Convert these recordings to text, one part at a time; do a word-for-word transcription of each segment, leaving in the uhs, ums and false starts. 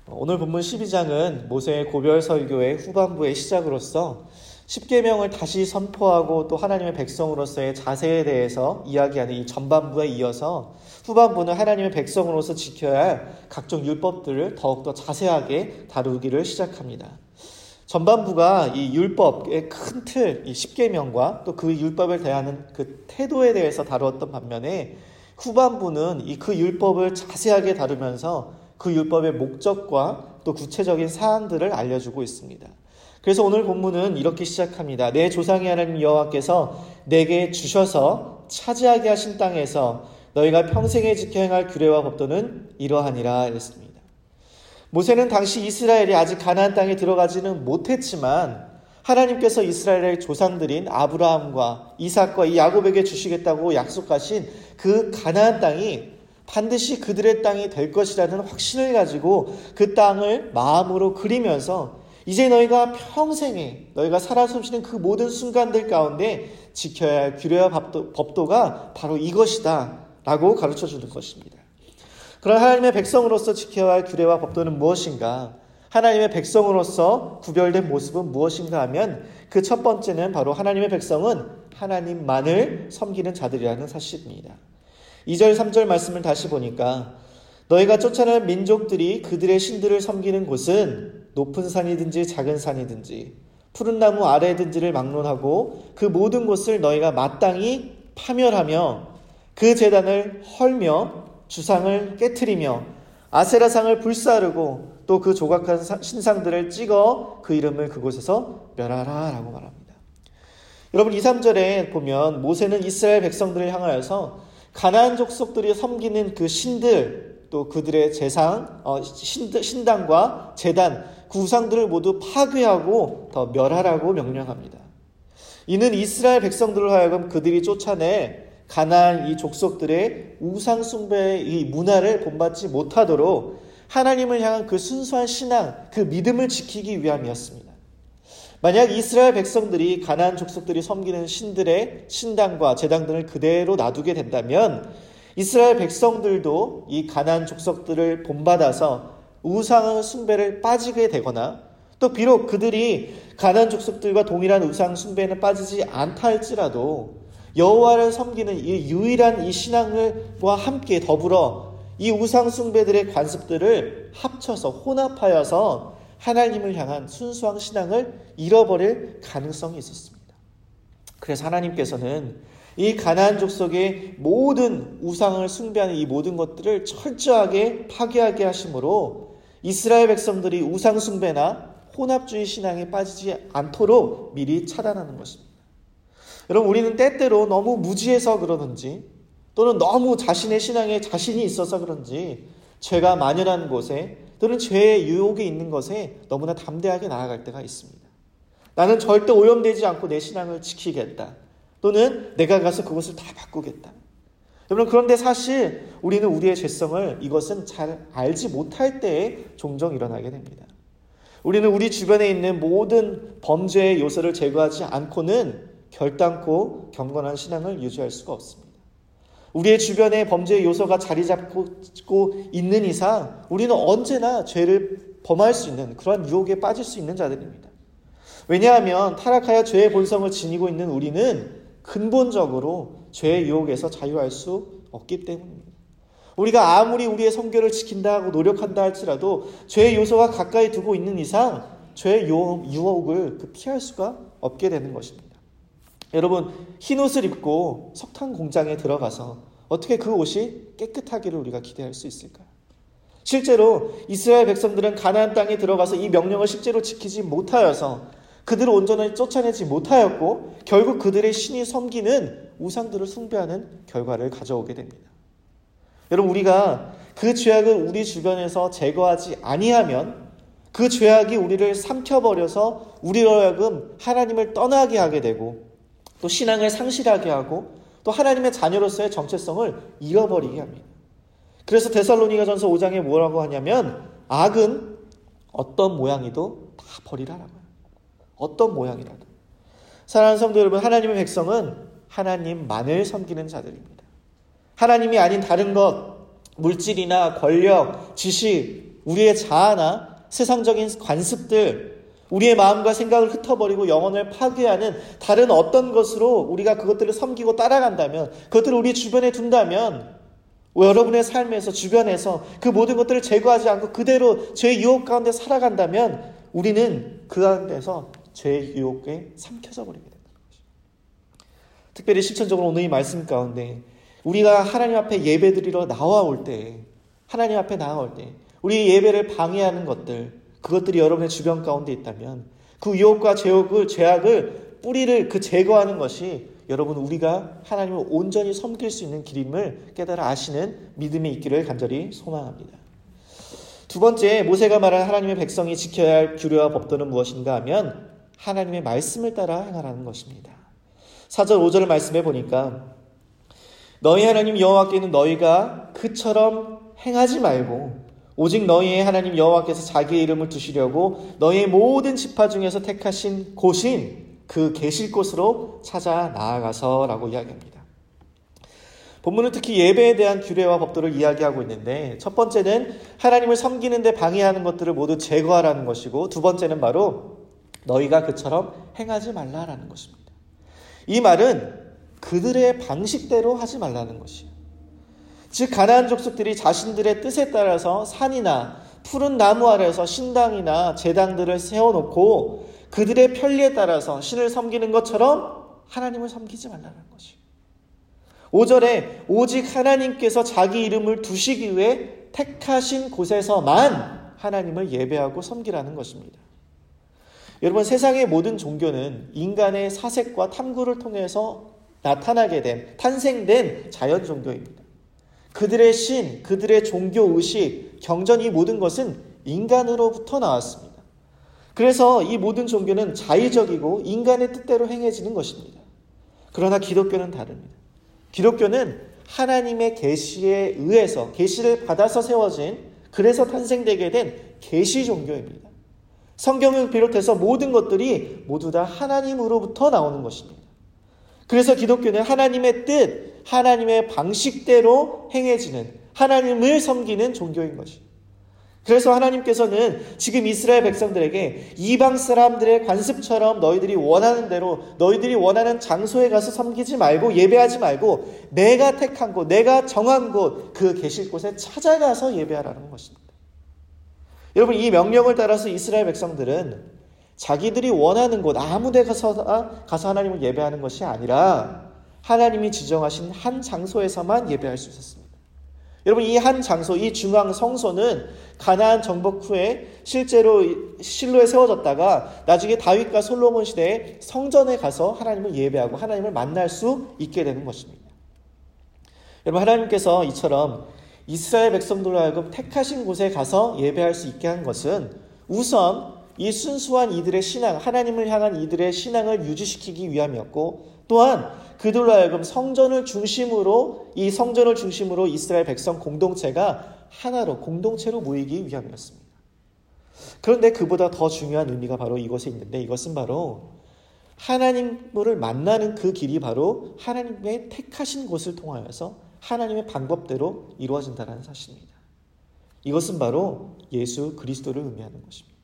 오늘 본문 십이 장은 모세의 고별 설교의 후반부의 시작으로서 십계명을 다시 선포하고 또 하나님의 백성으로서의 자세에 대해서 이야기하는 이 전반부에 이어서 후반부는 하나님의 백성으로서 지켜야 할 각종 율법들을 더욱더 자세하게 다루기를 시작합니다. 전반부가 이 율법의 큰 틀, 이 십계명과 또 그 율법을 대하는 그 태도에 대해서 다루었던 반면에 후반부는 이 그 율법을 자세하게 다루면서 그 율법의 목적과 또 구체적인 사항들을 알려주고 있습니다. 그래서 오늘 본문은 이렇게 시작합니다. 내 조상의 하나님 여호와께서 내게 주셔서 차지하게 하신 땅에서 너희가 평생에 지켜 행할 규례와 법도는 이러하니라 했습니다. 모세는 당시 이스라엘이 아직 가나안 땅에 들어가지는 못했지만 하나님께서 이스라엘의 조상들인 아브라함과 이삭과 이 야곱에게 주시겠다고 약속하신 그 가나안 땅이 반드시 그들의 땅이 될 것이라는 확신을 가지고 그 땅을 마음으로 그리면서 이제 너희가 평생에 너희가 살아 숨쉬는 그 모든 순간들 가운데 지켜야 할 규례와 법도, 법도가 바로 이것이다 라고 가르쳐주는 것입니다. 그런 하나님의 백성으로서 지켜야 할 규례와 법도는 무엇인가? 하나님의 백성으로서 구별된 모습은 무엇인가 하면 그 첫 번째는 바로 하나님의 백성은 하나님만을 섬기는 자들이라는 사실입니다. 이 절 삼 절 말씀을 다시 보니까 너희가 쫓아낸 민족들이 그들의 신들을 섬기는 곳은 높은 산이든지 작은 산이든지 푸른 나무 아래든지를 막론하고 그 모든 곳을 너희가 마땅히 파멸하며 그 제단을 헐며 주상을 깨트리며 아세라상을 불사르고 또 그 조각한 신상들을 찍어 그 이름을 그곳에서 멸하라 라고 말합니다. 여러분 이, 삼 절에 보면 모세는 이스라엘 백성들을 향하여서 가나안 족속들이 섬기는 그 신들 또 그들의 제상, 어, 신, 신당과 제단, 그 우상들을 모두 파괴하고 더 멸하라고 명령합니다. 이는 이스라엘 백성들을 하여금 그들이 쫓아내 가나안 이 족속들의 우상 숭배의 이 문화를 본받지 못하도록 하나님을 향한 그 순수한 신앙, 그 믿음을 지키기 위함이었습니다. 만약 이스라엘 백성들이 가나안 족속들이 섬기는 신들의 신당과 제당들을 그대로 놔두게 된다면 이스라엘 백성들도 이 가나안 족속들을 본받아서 우상 숭배를 빠지게 되거나 또 비록 그들이 가나안 족속들과 동일한 우상 숭배는 빠지지 않다 할지라도 여호와를 섬기는 이 유일한 이 신앙과 함께 더불어 이 우상 숭배들의 관습들을 합쳐서 혼합하여서 하나님을 향한 순수한 신앙을 잃어버릴 가능성이 있었습니다. 그래서 하나님께서는 이 가나안 족속의 모든 우상을 숭배하는 이 모든 것들을 철저하게 파괴하게 하심으로 이스라엘 백성들이 우상 숭배나 혼합주의 신앙에 빠지지 않도록 미리 차단하는 것입니다. 여러분 우리는 때때로 너무 무지해서 그러든지 또는 너무 자신의 신앙에 자신이 있어서 그런지 죄가 만연한 곳에 또는 죄의 유혹이 있는 것에 너무나 담대하게 나아갈 때가 있습니다. 나는 절대 오염되지 않고 내 신앙을 지키겠다. 또는 내가 가서 그것을 다 바꾸겠다. 여러분 그런데 사실 우리는 우리의 죄성을 이것은 잘 알지 못할 때에 종종 일어나게 됩니다. 우리는 우리 주변에 있는 모든 범죄의 요소를 제거하지 않고는 결단코 경건한 신앙을 유지할 수가 없습니다. 우리의 주변에 범죄의 요소가 자리 잡고 있는 이상 우리는 언제나 죄를 범할 수 있는 그런 유혹에 빠질 수 있는 자들입니다. 왜냐하면 타락하여 죄의 본성을 지니고 있는 우리는 근본적으로 죄의 유혹에서 자유할 수 없기 때문입니다. 우리가 아무리 우리의 성결을 지킨다 하고 노력한다 할지라도 죄의 요소가 가까이 두고 있는 이상 죄의 유혹을 피할 수가 없게 되는 것입니다. 여러분 흰 옷을 입고 석탄 공장에 들어가서 어떻게 그 옷이 깨끗하기를 우리가 기대할 수 있을까요? 실제로 이스라엘 백성들은 가나안 땅에 들어가서 이 명령을 실제로 지키지 못하여서 그들을 온전히 쫓아내지 못하였고 결국 그들의 신이 섬기는 우상들을 숭배하는 결과를 가져오게 됩니다. 여러분 우리가 그 죄악을 우리 주변에서 제거하지 아니하면 그 죄악이 우리를 삼켜버려서 우리로 하여금 하나님을 떠나게 하게 되고 또 신앙을 상실하게 하고 또 하나님의 자녀로서의 정체성을 잃어버리게 합니다. 그래서 데살로니가전서 오 장에 뭐라고 하냐면 악은 어떤 모양이도 다 버리라라고요. 어떤 모양이라도. 사랑하는 성도 여러분, 하나님의 백성은 하나님만을 섬기는 자들입니다. 하나님이 아닌 다른 것, 물질이나 권력, 지식, 우리의 자아나 세상적인 관습들, 우리의 마음과 생각을 흩어버리고 영혼을 파괴하는 다른 어떤 것으로 우리가 그것들을 섬기고 따라간다면, 그것들을 우리 주변에 둔다면, 여러분의 삶에서, 주변에서 그 모든 것들을 제거하지 않고 그대로 죄의 유혹 가운데 살아간다면 우리는 그 가운데서 죄의 유혹에 삼켜져 버리게 된다는 것입니다. 특별히 실천적으로 오늘 이 말씀 가운데 우리가 하나님 앞에 예배드리러 나와올 때, 하나님 앞에 나아올 때 우리 예배를 방해하는 것들, 그것들이 여러분의 주변 가운데 있다면 그 유혹과 죄악을, 죄악을 뿌리를 그 제거하는 것이 여러분 우리가 하나님을 온전히 섬길 수 있는 길임을 깨달아 아시는 믿음이 있기를 간절히 소망합니다. 두 번째, 모세가 말한 하나님의 백성이 지켜야 할 규례와 법도는 무엇인가 하면 하나님의 말씀을 따라 행하라는 것입니다. 사 절 오 절 말씀해 보니까 너희 하나님 여호와께는 너희가 그처럼 행하지 말고 오직 너희의 하나님 여호와께서 자기의 이름을 두시려고 너희의 모든 지파 중에서 택하신 곳인 그 계실 곳으로 찾아 나아가서라고 이야기합니다. 본문은 특히 예배에 대한 규례와 법도를 이야기하고 있는데 첫 번째는 하나님을 섬기는 데 방해하는 것들을 모두 제거하라는 것이고 두 번째는 바로 너희가 그처럼 행하지 말라라는 것입니다. 이 말은 그들의 방식대로 하지 말라는 것이에요. 즉 가나안 족속들이 자신들의 뜻에 따라서 산이나 푸른 나무 아래에서 신당이나 제당들을 세워놓고 그들의 편리에 따라서 신을 섬기는 것처럼 하나님을 섬기지 말라는 것이에요. 오 절에 오직 하나님께서 자기 이름을 두시기 위해 택하신 곳에서만 하나님을 예배하고 섬기라는 것입니다. 여러분, 세상의 모든 종교는 인간의 사색과 탐구를 통해서 나타나게 된, 탄생된 자연 종교입니다. 그들의 신, 그들의 종교의식, 경전 이 모든 것은 인간으로부터 나왔습니다. 그래서 이 모든 종교는 자의적이고 인간의 뜻대로 행해지는 것입니다. 그러나 기독교는 다릅니다. 기독교는 하나님의 계시에 의해서, 계시를 받아서 세워진, 그래서 탄생되게 된 계시 종교입니다. 성경을 비롯해서 모든 것들이 모두 다 하나님으로부터 나오는 것입니다. 그래서 기독교는 하나님의 뜻, 하나님의 방식대로 행해지는, 하나님을 섬기는 종교인 것이에요. 그래서 하나님께서는 지금 이스라엘 백성들에게 이방 사람들의 관습처럼 너희들이 원하는 대로, 너희들이 원하는 장소에 가서 섬기지 말고 예배하지 말고 내가 택한 곳, 내가 정한 곳, 그 계실 곳에 찾아가서 예배하라는 것입니다. 여러분, 이 명령을 따라서 이스라엘 백성들은 자기들이 원하는 곳 아무 데 가서, 가서 하나님을 예배하는 것이 아니라 하나님이 지정하신 한 장소에서만 예배할 수 있었습니다. 여러분, 이 한 장소, 이 중앙 성소는 가나안 정복 후에 실제로 실로에 세워졌다가 나중에 다윗과 솔로몬 시대에 성전에 가서 하나님을 예배하고 하나님을 만날 수 있게 되는 것입니다. 여러분, 하나님께서 이처럼 이스라엘 백성들로 하여금 택하신 곳에 가서 예배할 수 있게 한 것은 우선 이 순수한 이들의 신앙, 하나님을 향한 이들의 신앙을 유지시키기 위함이었고, 또한 그들로 하여금 성전을 중심으로, 이 성전을 중심으로 이스라엘 백성 공동체가 하나로, 공동체로 모이기 위함이었습니다. 그런데 그보다 더 중요한 의미가 바로 이것에 있는데, 이것은 바로 하나님을 만나는 그 길이 바로 하나님의 택하신 곳을 통하여서 하나님의 방법대로 이루어진다는 사실입니다. 이것은 바로 예수 그리스도를 의미하는 것입니다.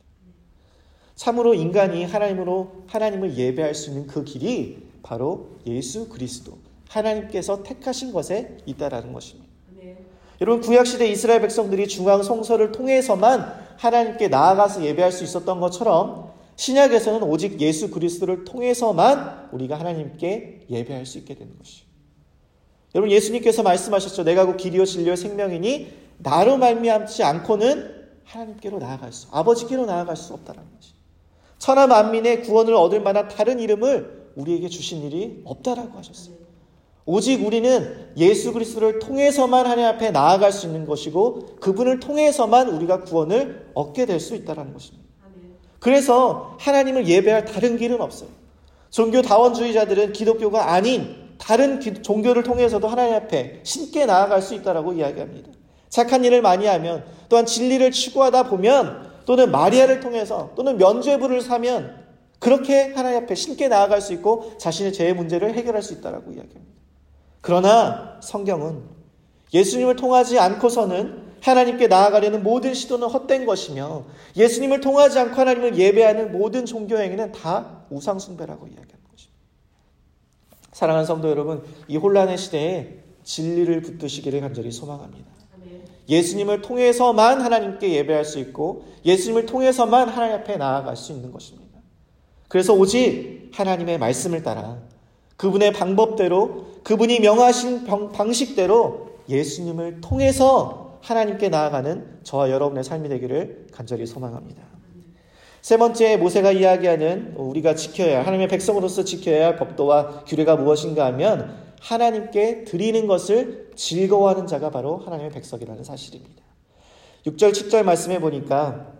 참으로 인간이 하나님으로 하나님을 예배할 수 있는 그 길이 바로 예수 그리스도, 하나님께서 택하신 것에 있다라는 것입니다. 네. 여러분, 구약시대 이스라엘 백성들이 중앙 성소를 통해서만 하나님께 나아가서 예배할 수 있었던 것처럼 신약에서는 오직 예수 그리스도를 통해서만 우리가 하나님께 예배할 수 있게 되는 것이죠. 여러분, 예수님께서 말씀하셨죠. 내가 곧 길이요 진리요 생명이니 나로 말미암지 않고는 하나님께로 나아갈 수, 아버지께로 나아갈 수 없다는 것이죠. 천하 만민의 구원을 얻을 만한 다른 이름을 우리에게 주신 일이 없다라고 하셨어요. 오직 우리는 예수 그리스도를 통해서만 하나님 앞에 나아갈 수 있는 것이고 그분을 통해서만 우리가 구원을 얻게 될 수 있다는 것입니다. 그래서 하나님을 예배할 다른 길은 없어요. 종교 다원주의자들은 기독교가 아닌 다른 기, 종교를 통해서도 하나님 앞에 신께 나아갈 수 있다라고 이야기합니다. 착한 일을 많이 하면, 또한 진리를 추구하다 보면, 또는 마리아를 통해서, 또는 면죄부를 사면 그렇게 하나님 앞에 신께 나아갈 수 있고 자신의 죄의 문제를 해결할 수 있다라고 이야기합니다. 그러나 성경은 예수님을 통하지 않고서는 하나님께 나아가려는 모든 시도는 헛된 것이며 예수님을 통하지 않고 하나님을 예배하는 모든 종교 행위는 다 우상 숭배라고 이야기하는 것입니다. 사랑하는 성도 여러분, 이 혼란의 시대에 진리를 붙드시기를 간절히 소망합니다. 예수님을 통해서만 하나님께 예배할 수 있고 예수님을 통해서만 하나님 앞에 나아갈 수 있는 것입니다. 그래서 오직 하나님의 말씀을 따라 그분의 방법대로 그분이 명하신 방식대로 예수님을 통해서 하나님께 나아가는 저와 여러분의 삶이 되기를 간절히 소망합니다. 세 번째, 모세가 이야기하는 우리가 지켜야 할, 하나님의 백성으로서 지켜야 할 법도와 규례가 무엇인가 하면 하나님께 드리는 것을 즐거워하는 자가 바로 하나님의 백성이라는 사실입니다. 육 절 칠 절 말씀해 보니까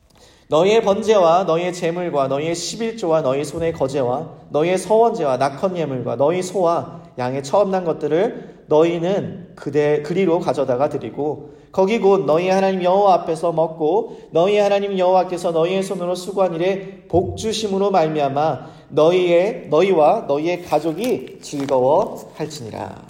너희의 번제와 너희의 제물과 너희의 십일조와 너희 손의 거제와 너희의 서원제와 낙헌 예물과 너희 소와 양의 처음 난 것들을 너희는 그대 그리로 가져다가 드리고 거기 곧 너희 하나님 여호와 앞에서 먹고 너희 하나님 여호와께서 너희의 손으로 수고한 일에 복 주심으로 말미암아 너희의 너희와 너희의 가족이 즐거워할지니라.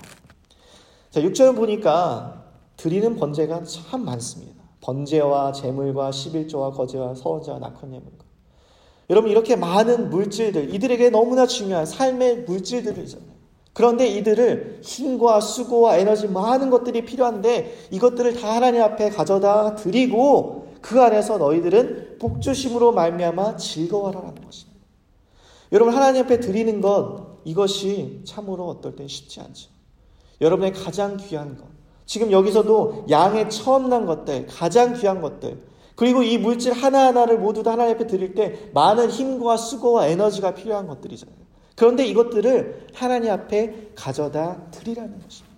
자, 육 절 보니까 드리는 번제가 참 많습니다. 번제와 제물과 십일조와 거제와 서원제와 낙헌 예물과. 여러분, 이렇게 많은 물질들, 이들에게 너무나 중요한 삶의 물질들이잖아요. 그런데 이들을 힘과 수고와 에너지 많은 것들이 필요한데 이것들을 다 하나님 앞에 가져다 드리고 그 안에서 너희들은 복주심으로 말미암아 즐거워하라는 것입니다. 여러분, 하나님 앞에 드리는 것, 이것이 참으로 어떨 땐 쉽지 않죠. 여러분의 가장 귀한 것, 지금 여기서도 양의 처음 난 것들, 가장 귀한 것들, 그리고 이 물질 하나하나를 모두 다 하나님 앞에 드릴 때 많은 힘과 수고와 에너지가 필요한 것들이잖아요. 그런데 이것들을 하나님 앞에 가져다 드리라는 것입니다.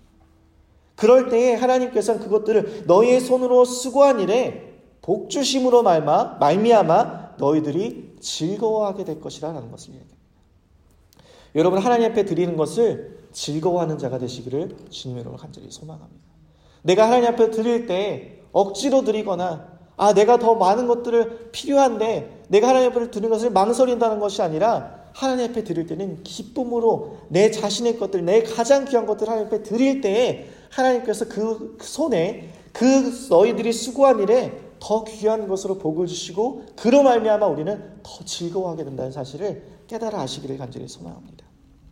그럴 때에 하나님께서는 그것들을 너희의 손으로 수고한 일에 복주심으로 말마, 말미암아 너희들이 즐거워하게 될 것이라는 것을 얘기합니다. 여러분, 하나님 앞에 드리는 것을 즐거워하는 자가 되시기를 주님으로 간절히 소망합니다. 내가 하나님 앞에 드릴 때 억지로 드리거나 아 내가 더 많은 것들을 필요한데 내가 하나님 앞에 드리는 것을 망설인다는 것이 아니라 하나님 앞에 드릴 때는 기쁨으로 내 자신의 것들, 내 가장 귀한 것들을 하나님 앞에 드릴 때에 하나님께서 그 손에 그 너희들이 수고한 일에 더 귀한 것으로 복을 주시고 그로 말미암아 우리는 더 즐거워하게 된다는 사실을 깨달아 아시기를 간절히 소망합니다.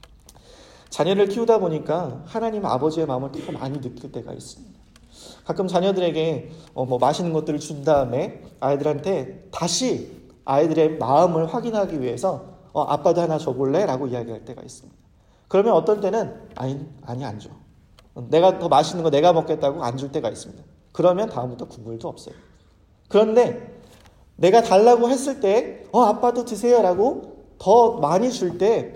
자녀를 키우다 보니까 하나님 아버지의 마음을 더 많이 느낄 때가 있습니다. 가끔 자녀들에게 어 뭐 맛있는 것들을 준 다음에 아이들한테 다시 아이들의 마음을 확인하기 위해서 어 아빠도 하나 줘볼래? 라고 이야기할 때가 있습니다. 그러면 어떨 때는 아니, 아니 안 줘. 내가 더 맛있는 거 내가 먹겠다고 안 줄 때가 있습니다. 그러면 다음부터 국물도 없어요. 그런데 내가 달라고 했을 때 어 아빠도 드세요 라고 더 많이 줄 때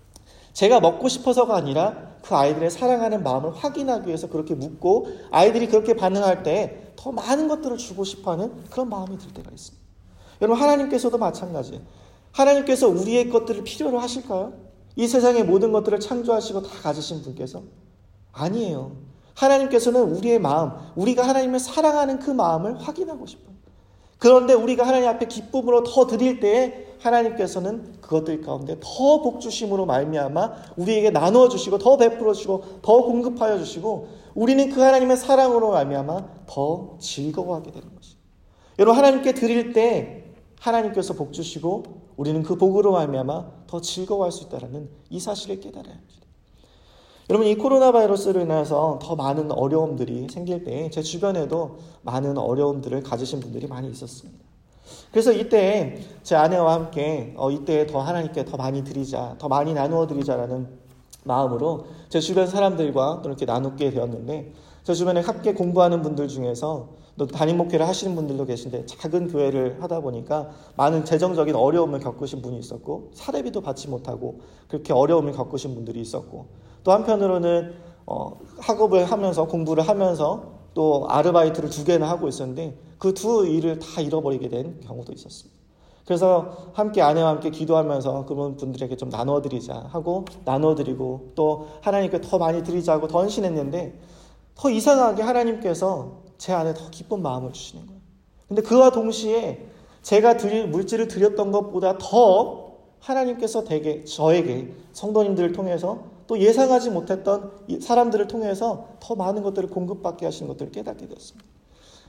제가 먹고 싶어서가 아니라 그 아이들의 사랑하는 마음을 확인하기 위해서 그렇게 묻고 아이들이 그렇게 반응할 때 더 많은 것들을 주고 싶어하는 그런 마음이 들 때가 있습니다. 여러분, 하나님께서도 마찬가지예요. 하나님께서 우리의 것들을 필요로 하실까요? 이 세상의 모든 것들을 창조하시고 다 가지신 분께서? 아니에요. 하나님께서는 우리의 마음, 우리가 하나님을 사랑하는 그 마음을 확인하고 싶어요. 그런데 우리가 하나님 앞에 기쁨으로 더 드릴 때에 하나님께서는 그것들 가운데 더 복주심으로 말미암아 우리에게 나누어 주시고 더 베풀어 주시고 더 공급하여 주시고 우리는 그 하나님의 사랑으로 말미암아 더 즐거워하게 되는 것이죠. 여러분, 하나님께 드릴 때 하나님께서 복 주시고 우리는 그 복으로 말미암아 더 즐거워할 수 있다는 이 사실을 깨달아야 합니다. 여러분, 이 코로나 바이러스로 인해서 더 많은 어려움들이 생길 때 제 주변에도 많은 어려움들을 가지신 분들이 많이 있었습니다. 그래서 이때 제 아내와 함께 어, 이때 더 하나님께 더 많이 드리자, 더 많이 나누어 드리자라는 마음으로 제 주변 사람들과 또 이렇게 나누게 되었는데 제 주변에 함께 공부하는 분들 중에서 또 담임 목회를 하시는 분들도 계신데 작은 교회를 하다 보니까 많은 재정적인 어려움을 겪으신 분이 있었고 사례비도 받지 못하고 그렇게 어려움을 겪으신 분들이 있었고 또 한편으로는 어, 학업을 하면서 공부를 하면서 또 아르바이트를 두 개나 하고 있었는데 그 두 일을 다 잃어버리게 된 경우도 있었습니다. 그래서 함께 아내와 함께 기도하면서 그런 분들에게 좀 나눠드리자 하고 나눠드리고 또 하나님께 더 많이 드리자고 더 헌신했는데 더 이상하게 하나님께서 제 안에 더 기쁜 마음을 주시는 거예요. 근데 그와 동시에 제가 드릴 물질을 드렸던 것보다 더 하나님께서 되게 저에게 성도님들을 통해서 또 예상하지 못했던 사람들을 통해서 더 많은 것들을 공급받게 하시는 것들을 깨닫게 되었습니다.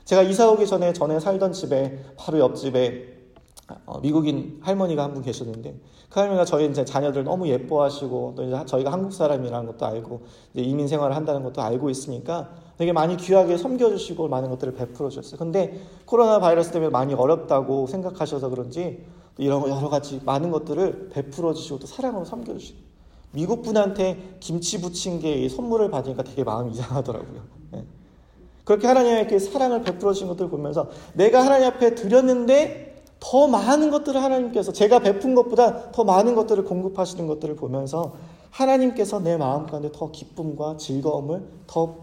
제가 이사 오기 전에 전에 살던 집에 바로 옆집에 어, 미국인 할머니가 한 분 계셨는데, 그 할머니가 저희 이제 자녀들 너무 예뻐하시고, 또 이제 저희가 한국 사람이라는 것도 알고, 이제 이민 생활을 한다는 것도 알고 있으니까 되게 많이 귀하게 섬겨주시고 많은 것들을 베풀어 주셨어요. 근데 코로나 바이러스 때문에 많이 어렵다고 생각하셔서 그런지 이런 여러 가지 많은 것들을 베풀어 주시고 또 사랑으로 섬겨주시고, 미국 분한테 김치 부친 게 선물을 받으니까 되게 마음이 이상하더라고요. 네. 그렇게 하나님께 사랑을 베풀어 주신 것들을 보면서 내가 하나님 앞에 드렸는데 더 많은 것들을 하나님께서 제가 베푼 것보다 더 많은 것들을 공급하시는 것들을 보면서 하나님께서 내 마음 가운데 더 기쁨과 즐거움을 더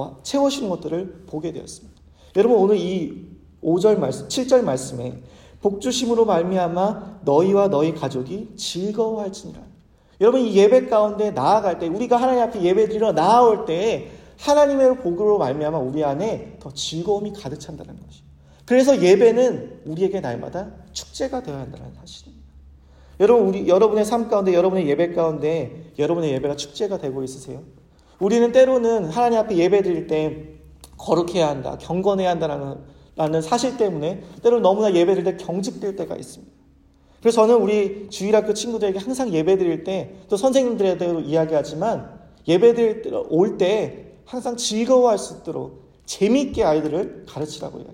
채우시는 것들을 보게 되었습니다. 여러분, 오늘 이 오 절 말씀, 칠 절 말씀에 복주심으로 말미암아 너희와 너희 가족이 즐거워할지니라. 여러분, 이 예배 가운데 나아갈 때, 우리가 하나님 앞에 예배드리러 나아올 때 하나님의 복으로 말미암아 우리 안에 더 즐거움이 가득 찬다는 것이죠. 그래서 예배는 우리에게 날마다 축제가 되어야 한다는 사실입니다. 여러분, 우리 여러분의 삶 가운데, 여러분의 예배 가운데 여러분의 예배가 축제가 되고 있으세요? 우리는 때로는 하나님 앞에 예배 드릴 때 거룩해야 한다, 경건해야 한다는 라는 사실 때문에 때로는 너무나 예배 드릴 때 경직될 때가 있습니다. 그래서 저는 우리 주일학교 친구들에게 항상 예배 드릴 때, 또 선생님들에게도 이야기하지만, 예배 드릴 때 올 때 항상 즐거워할 수 있도록 재미있게 아이들을 가르치라고 이야기합니다.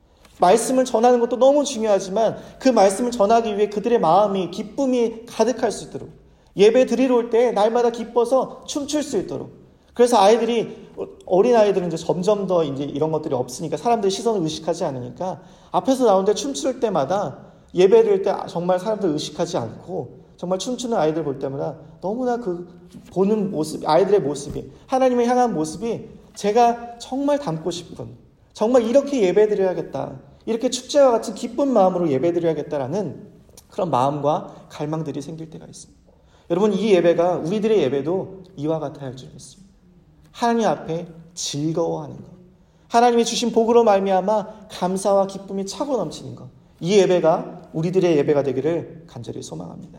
말씀을 전하는 것도 너무 중요하지만 그 말씀을 전하기 위해 그들의 마음이 기쁨이 가득할 수 있도록, 예배 드리러 올 때 날마다 기뻐서 춤출 수 있도록. 그래서 아이들이, 어린 아이들은 이제 점점 더 이제 이런 것들이 없으니까 사람들의 시선을 의식하지 않으니까 앞에서 나오는데 춤출 때마다, 예배 드릴 때 정말 사람들 의식하지 않고 정말 춤추는 아이들 볼 때마다 너무나 그 보는 모습, 아이들의 모습이, 하나님을 향한 모습이 제가 정말 닮고 싶은, 정말 이렇게 예배드려야겠다, 이렇게 축제와 같은 기쁜 마음으로 예배드려야겠다라는 그런 마음과 갈망들이 생길 때가 있습니다. 여러분, 이 예배가, 우리들의 예배도 이와 같아야 할 줄 믿습니다. 하나님 앞에 즐거워하는 것, 하나님이 주신 복으로 말미암아 감사와 기쁨이 차고 넘치는 것, 이 예배가 우리들의 예배가 되기를 간절히 소망합니다.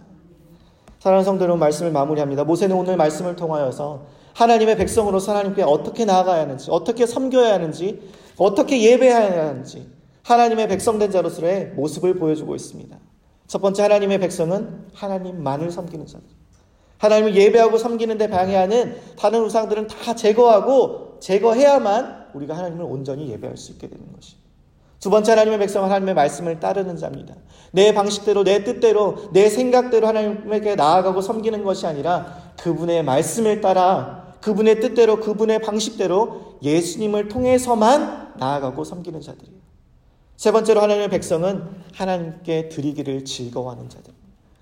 사랑하는 성도 여러분, 말씀을 마무리합니다. 모세는 오늘 말씀을 통하여서 하나님의 백성으로서 하나님께 어떻게 나아가야 하는지, 어떻게 섬겨야 하는지, 어떻게 예배해야 하는지 하나님의 백성된 자로서의 모습을 보여주고 있습니다. 첫 번째, 하나님의 백성은 하나님만을 섬기는 자들. 하나님을 예배하고 섬기는 데 방해하는 다른 우상들은 다 제거하고 제거해야만 우리가 하나님을 온전히 예배할 수 있게 되는 것입니다. 두 번째, 하나님의 백성은 하나님의 말씀을 따르는 자입니다. 내 방식대로, 내 뜻대로, 내 생각대로 하나님에게 나아가고 섬기는 것이 아니라 그분의 말씀을 따라 그분의 뜻대로, 그분의 방식대로 예수님을 통해서만 나아가고 섬기는 자들이에요. 세 번째로, 하나님의 백성은 하나님께 드리기를 즐거워하는 자들입니다.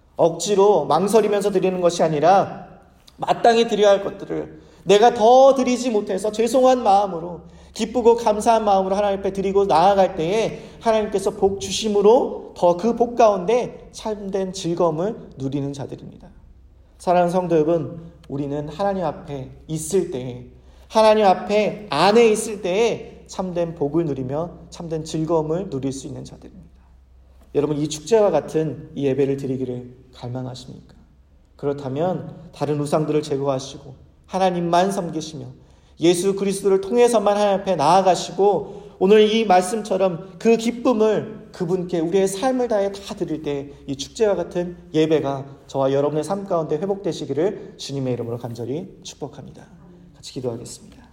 억지로 망설이면서 드리는 것이 아니라 마땅히 드려야 할 것들을 내가 더 드리지 못해서 죄송한 마음으로, 기쁘고 감사한 마음으로 하나님 앞에 드리고 나아갈 때에 하나님께서 복 주심으로 더 그 복 가운데 참된 즐거움을 누리는 자들입니다. 사랑하는 성도 여러분, 우리는 하나님 앞에 있을 때에, 하나님 앞에 안에 있을 때에 참된 복을 누리며 참된 즐거움을 누릴 수 있는 자들입니다. 여러분, 이 축제와 같은 이 예배를 드리기를 갈망하십니까? 그렇다면 다른 우상들을 제거하시고 하나님만 섬기시며 예수 그리스도를 통해서만 하나님 앞에 나아가시고, 오늘 이 말씀처럼 그 기쁨을 그분께 우리의 삶을 다해 다 드릴 때 이 축제와 같은 예배가 저와 여러분의 삶 가운데 회복되시기를 주님의 이름으로 간절히 축복합니다. 같이 기도하겠습니다.